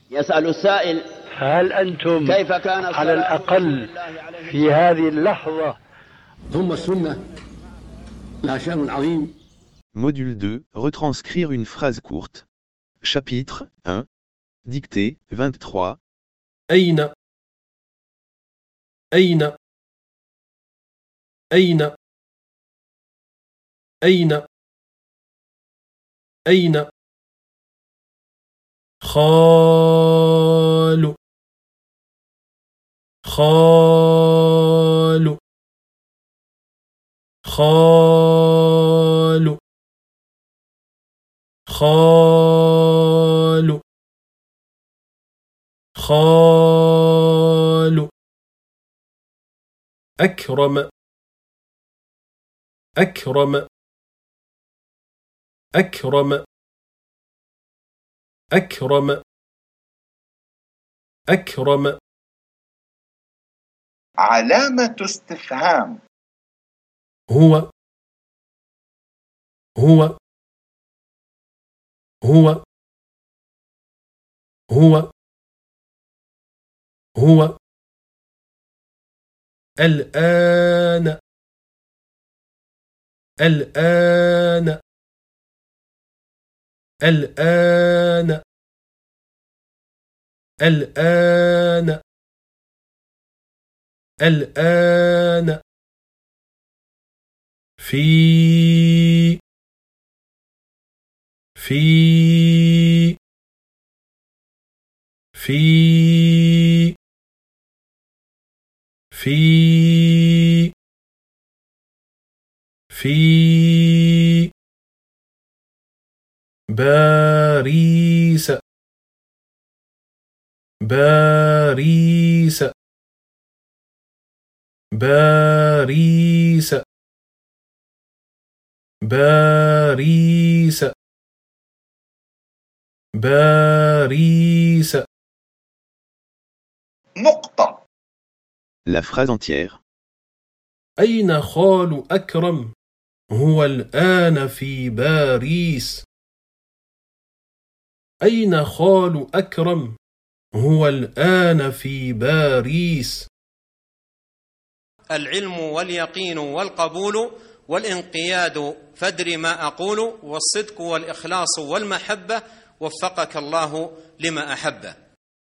يسأل السائل: هل أنتم كيف كان على الأقل في هذه اللحظة؟ ثم السنة لها شأن عظيم. Module 2, retranscrire une phrase courte. Chapitre 1. Dictée 23. أين أين أين أين أين خال خال خال خال خال أكرم أكرم أكرم أكرم أكرم علامة استفهام. هو هو هو هو هو الآن الآن الآن الآن الآن في في في في في باريس باريس باريس باريس باريس نقطة. La phrase entière. أين خال أكرم؟ هو الآن في باريس. أين خال أكرم؟ هو الآن في باريس. العلم واليقين والقبول والانقياد فادر ما أقول، والصدق والإخلاص والمحبة، وفقك الله لما أحبه.